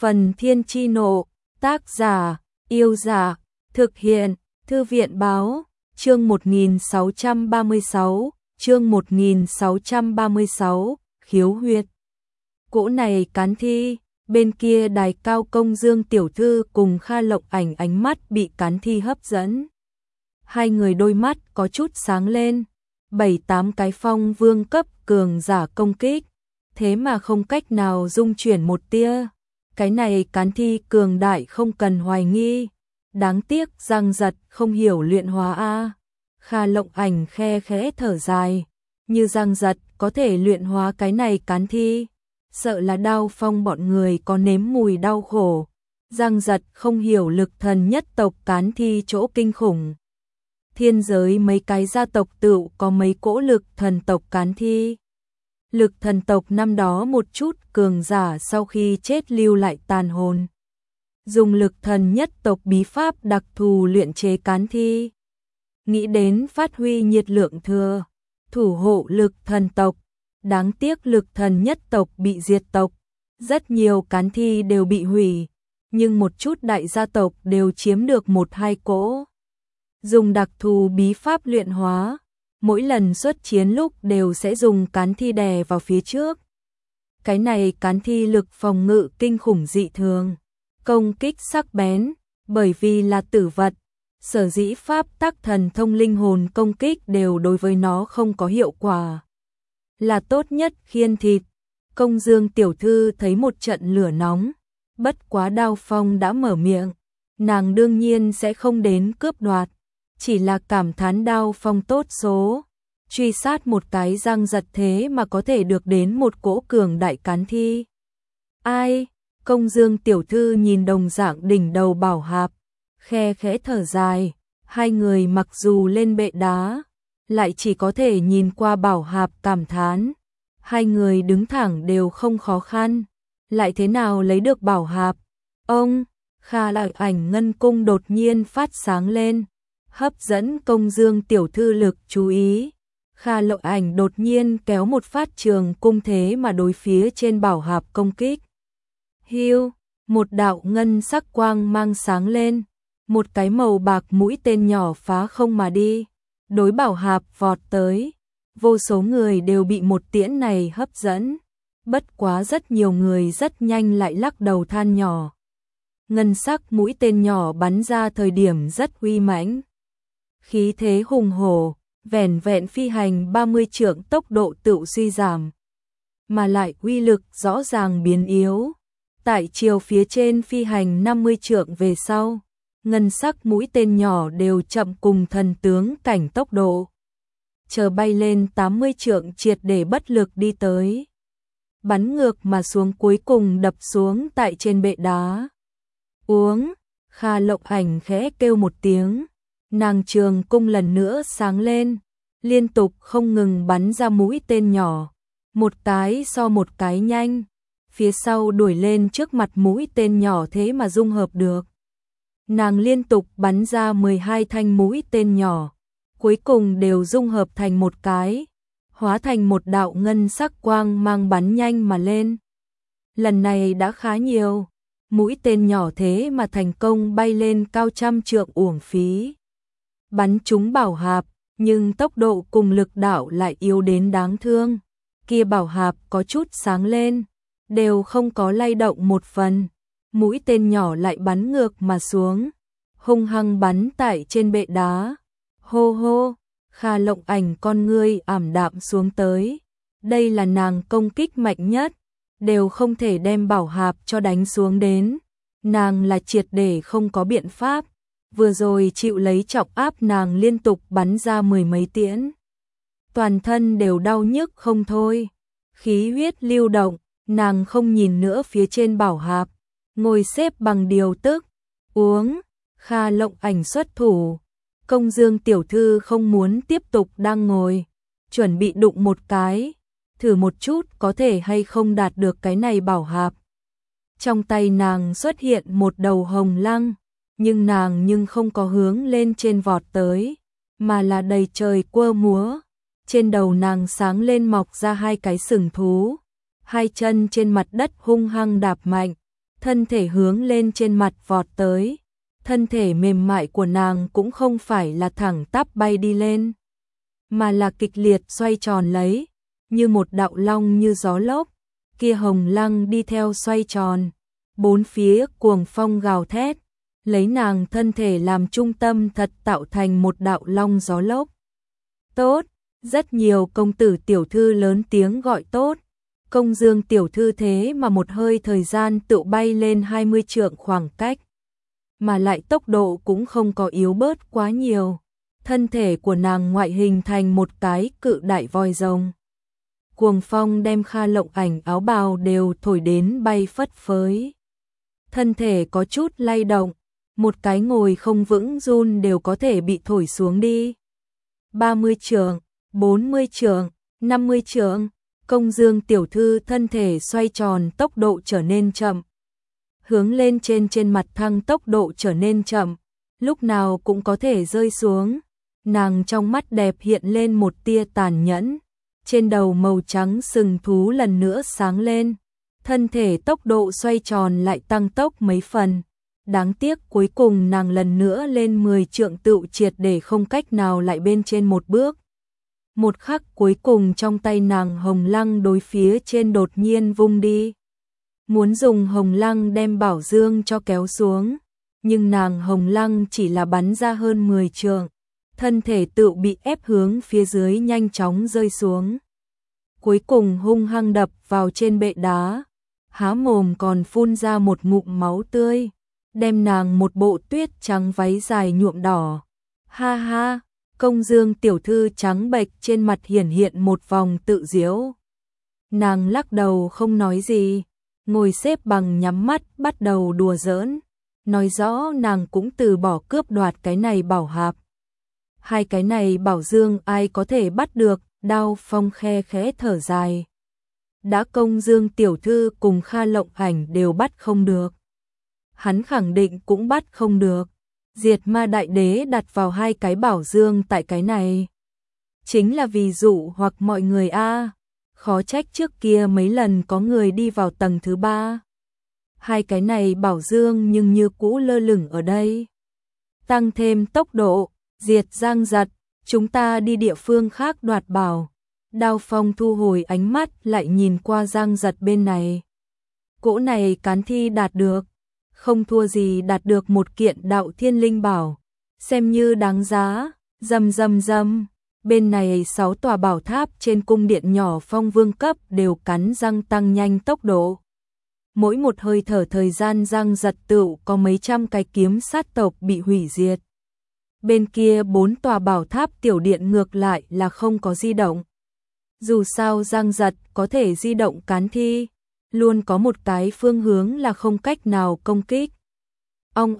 Phần Thiên Chi Nộ, tác giả, Yêu Dạ, thực hiện, Thư viện Báo, chương 1636, khiếu huyệt. Cỗ này cán thi, bên kia đài cao công Dương tiểu thư cùng Kha Lộng Ảnh ánh mắt bị cán thi hấp dẫn. Hai người đôi mắt có chút sáng lên, 7-8 cái phong vương cấp cường giả công kích, thế mà không cách nào dung chuyển một tia. Cái này cán thi cường đại không cần hoài nghi, đáng tiếc Giang Giật không hiểu luyện hóa a. Kha Lộng Ảnh khe khẽ thở dài, như Giang Giật có thể luyện hóa cái này cán thi, sợ là Đao Phong bọn người có nếm mùi đau khổ. Giang Giật không hiểu lực thần nhất tộc cán thi chỗ kinh khủng. Thiên giới mấy cái gia tộc tựu có mấy cỗ lực thần tộc cán thi. Lực thần tộc năm đó một chút cường giả sau khi chết lưu lại tàn hồn. Dùng lực thần nhất tộc bí pháp đặc thù luyện chế cán thi. Nghĩ đến phát huy nhiệt lượng thừa, thủ hộ lực thần tộc. Đáng tiếc lực thần nhất tộc bị diệt tộc. Rất nhiều cán thi đều bị hủy, nhưng một chút đại gia tộc đều chiếm được 1-2 cỗ. Dùng đặc thù bí pháp luyện hóa, mỗi lần xuất chiến lúc đều sẽ dùng cán thi đè vào phía trước. Cái này cán thi lực phòng ngự kinh khủng dị thường, công kích sắc bén, bởi vì là tử vật, sở dĩ pháp tắc thần thông linh hồn công kích đều đối với nó không có hiệu quả. Là tốt nhất khiên thịt. Công Dương tiểu thư thấy một trận lửa nóng, bất quá Đao Phong đã mở miệng, nàng đương nhiên sẽ không đến cướp đoạt, chỉ là cảm thán Đao Phong tốt số, truy sát một cái Giang Giật thế mà có thể được đến một cỗ cường đại cán thi. Ai? Công Dương tiểu thư nhìn đồng dạng đỉnh đầu bảo hạp, khe khẽ thở dài, hai người mặc dù lên bệ đá, lại chỉ có thể nhìn qua bảo hạp cảm thán. Hai người đứng thẳng đều không khó khăn, lại thế nào lấy được bảo hạp? Ông, Kha Lộng Ảnh ngân cung đột nhiên phát sáng lên, hấp dẫn Công Dương tiểu thư lực chú ý. Kha Lộng Ảnh đột nhiên kéo một phát trường cung thế mà đối phía trên bảo hạp công kích. Hiu, một đạo ngân sắc quang mang sáng lên, một cái màu bạc mũi tên nhỏ phá không mà đi, đối bảo hạp vọt tới. Vô số người đều bị một tiễn này hấp dẫn, bất quá rất nhiều người rất nhanh lại lắc đầu than nhỏ. Ngân sắc mũi tên nhỏ bắn ra thời điểm rất uy mãnh, khí thế hùng hổ, vẻn vẹn phi hành 30 trượng tốc độ tựu suy giảm, mà lại uy lực rõ ràng biến yếu. Tại chiều phía trên phi hành 50 trượng về sau, ngân sắc mũi tên nhỏ đều chậm cùng thần tướng cảnh tốc độ. Chờ bay lên 80 trượng triệt để bất lực đi tới. Bắn ngược mà xuống cuối cùng đập xuống tại trên bệ đá. Uống, Kha Lộng Ảnh khẽ kêu một tiếng. Nàng trường cung lần nữa sáng lên, liên tục không ngừng bắn ra mũi tên nhỏ. Một cái so một cái nhanh, phía sau đuổi lên trước mặt mũi tên nhỏ thế mà dung hợp được. Nàng liên tục bắn ra 12 thanh mũi tên nhỏ. Cuối cùng đều dung hợp thành một cái, hóa thành một đạo ngân sắc quang mang bắn nhanh mà lên. Lần này đã khá nhiều, mũi tên nhỏ thế mà thành công bay lên cao trăm trượng uổng phí. Bắn trúng bảo hạp, nhưng tốc độ cùng lực đạo lại yếu đến đáng thương. Kia bảo hạp có chút sáng lên, đều không có lay động một phần. Mũi tên nhỏ lại bắn ngược mà xuống, hung hăng bắn tại trên bệ đá. Hô hô, Kha Lộng Ảnh con ngươi ảm đạm xuống tới. Đây là nàng công kích mạnh nhất, đều không thể đem bảo hạp cho đánh xuống đến. Nàng là triệt để không có biện pháp, vừa rồi chịu lấy trọng áp nàng liên tục bắn ra 10 mấy tiễn. Toàn thân đều đau nhức không thôi, khí huyết lưu động, nàng không nhìn nữa phía trên bảo hạp, ngồi xếp bằng điều tức, uống, Kha Lộng Ảnh xuất thủ. Công Dương tiểu thư không muốn tiếp tục đang ngồi, chuẩn bị đụng một cái, thử một chút có thể hay không đạt được cái này bảo hạp. Trong tay nàng xuất hiện một đầu hồng lăng, nhưng nàng không có hướng lên trên vọt tới, mà là đầy trời quơ múa. Trên đầu nàng sáng lên mọc ra hai cái sừng thú, hai chân trên mặt đất hung hăng đạp mạnh, thân thể hướng lên trên mặt vọt tới. Thân thể mềm mại của nàng cũng không phải là thẳng tắp bay đi lên, mà là kịch liệt xoay tròn lấy, như một đạo long như gió lốc. Kia hồng lăng đi theo xoay tròn, bốn phía cuồng phong gào thét, lấy nàng thân thể làm trung tâm thật tạo thành một đạo long gió lốc. Tốt, rất nhiều công tử tiểu thư lớn tiếng gọi tốt. Công Dương tiểu thư thế mà một hơi thời gian tự bay lên 20 trượng khoảng cách, mà lại tốc độ cũng không có yếu bớt quá nhiều. Thân thể của nàng ngoại hình thành một cái cự đại voi rồng. Cuồng phong đem Kha Lộng Ảnh áo bào đều thổi đến bay phất phới. Thân thể có chút lay động, một cái ngồi không vững run đều có thể bị thổi xuống đi. 30 trượng, 40 trượng, 50 trượng, Công Dương tiểu thư thân thể xoay tròn tốc độ trở nên chậm. Hướng lên trên mặt thăng tốc độ trở nên chậm, lúc nào cũng có thể rơi xuống. Nàng trong mắt đẹp hiện lên một tia tàn nhẫn, trên đầu màu trắng sừng thú lần nữa sáng lên, thân thể tốc độ xoay tròn lại tăng tốc mấy phần. Đáng tiếc cuối cùng nàng lần nữa lên 10 trượng tựu triệt để không cách nào lại bên trên một bước. Một khắc cuối cùng trong tay nàng hồng lăng đối phía trên đột nhiên vung đi. Muốn dùng hồng lăng đem bảo dương cho kéo xuống, nhưng nàng hồng lăng chỉ là bắn ra hơn 10 trượng, thân thể tự bị ép hướng phía dưới nhanh chóng rơi xuống. Cuối cùng hung hăng đập vào trên bệ đá, há mồm còn phun ra một ngụm máu tươi, đem nàng một bộ tuyết trắng váy dài nhuộm đỏ. Ha ha, Công Dương tiểu thư trắng bệch trên mặt hiển hiện một vòng tự giễu. Nàng lắc đầu không nói gì, ngồi xếp bằng nhắm mắt bắt đầu đùa giỡn, nói rõ nàng cũng từ bỏ cướp đoạt cái này bảo hạp. Hai cái này bảo dương ai có thể bắt được, Đao Phong khe khẽ thở dài. Đã Công Dương tiểu thư cùng Kha Lộng Ảnh đều bắt không được, hắn khẳng định cũng bắt không được. Diệt Ma Đại Đế đặt vào hai cái bảo dương tại cái này, chính là vì dụ hoặc mọi người khó trách trước kia mấy lần có người đi vào tầng thứ 3. Hai cái này bảo dương nhưng như cũ lơ lửng ở đây. Tăng thêm tốc độ, diệt Giang Giật, chúng ta đi địa phương khác đoạt bảo. Đao Phong thu hồi ánh mắt lại nhìn qua Giang Giật bên này. Cỗ này cán thi đạt được, không thua gì đạt được một kiện đạo thiên linh bảo, xem như đáng giá. Rầm rầm rầm, bên này 6 tòa bảo tháp trên cung điện nhỏ Phong Vương cấp đều cắn răng tăng nhanh tốc độ. Mỗi một hơi thở thời gian Giang Giật tựu có mấy trăm cái kiếm sát tộc bị hủy diệt. Bên kia 4 tòa bảo tháp tiểu điện ngược lại là không có di động. Dù sao Giang Giật có thể di động cán thi, luôn có một cái phương hướng là không cách nào công kích. Ong,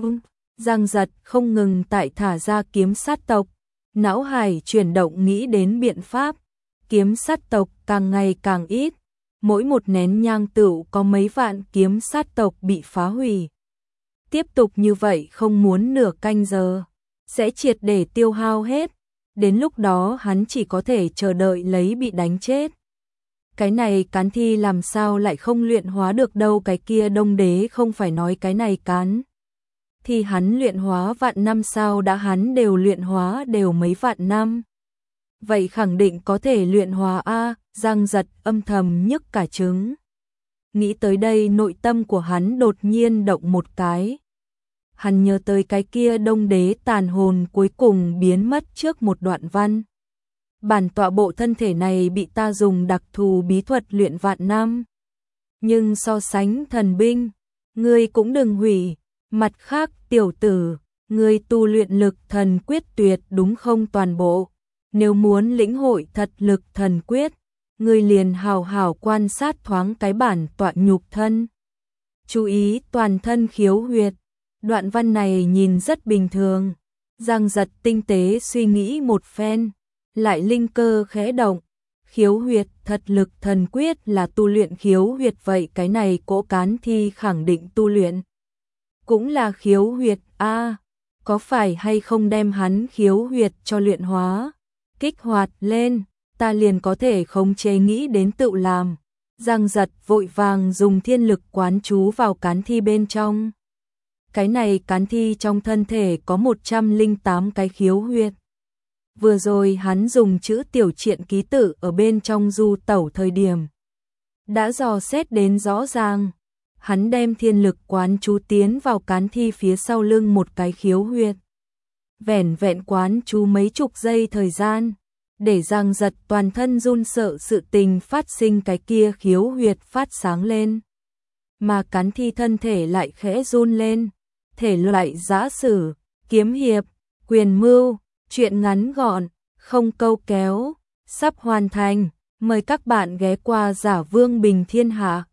Giang Giật không ngừng tại thả ra kiếm sát tộc, não hải chuyển động nghĩ đến biện pháp. Kiếm sát tộc càng ngày càng ít, mỗi một nén nhang tựu có mấy vạn kiếm sát tộc bị phá hủy. Tiếp tục như vậy không muốn nửa canh giờ, sẽ triệt để tiêu hao hết, đến lúc đó hắn chỉ có thể chờ đợi lấy bị đánh chết. Cái này cán thi làm sao lại không luyện hóa được đâu, cái kia Đông Đế không phải nói cái này cán thì hắn luyện hóa vạn năm sao, đã hắn đều luyện hóa đều mấy vạn năm. Vậy khẳng định có thể luyện hóa Giang Giật âm thầm nhức cả trứng. Nghĩ tới đây nội tâm của hắn đột nhiên động một cái. Hắn nhớ tới cái kia Đông Đế tàn hồn cuối cùng biến mất trước một đoạn văn. Bản tọa bộ thân thể này bị ta dùng đặc thù bí thuật luyện vạn năm. Nhưng so sánh thần binh, ngươi cũng đừng hủy. Mặt khác tiểu tử, ngươi tu luyện lực thần quyết tuyệt đúng không toàn bộ. Nếu muốn lĩnh hội thật lực thần quyết, ngươi liền hào hào quan sát thoáng cái bản tọa nhục thân. Chú ý toàn thân khiếu huyệt. Đoạn văn này nhìn rất bình thường. Giang Giật tinh tế suy nghĩ một phen, lại linh cơ khẽ động. Khiếu huyệt thật lực thần quyết là tu luyện khiếu huyệt, vậy cái này cỗ cán thi khẳng định tu luyện cũng là khiếu huyệt có phải hay không đem hắn khiếu huyệt cho luyện hóa, kích hoạt lên, ta liền có thể khống chế nghĩ đến tự làm. Giang Giật vội vàng dùng thiên lực quán chú vào cán thi bên trong. Cái này cán thi trong thân thể có 108 cái khiếu huyệt. Vừa rồi hắn dùng chữ tiểu triện ký tự ở bên trong du tẩu thời điểm đã dò xét đến rõ ràng. Hắn đem thiên lực quán chú tiến vào cán thi phía sau lưng một cái khiếu huyệt. Vẻn vẹn quán chú mấy chục giây thời gian, để Giang Giật toàn thân run sợ sự tình phát sinh, cái kia khiếu huyệt phát sáng lên. Mà cán thi thân thể lại khẽ run lên. Thể loại giã sử, kiếm hiệp, quyền mưu, truyện ngắn gọn, không câu kéo, sắp hoàn thành. Mời các bạn ghé qua Giả Vương Bình Thiên Hạ.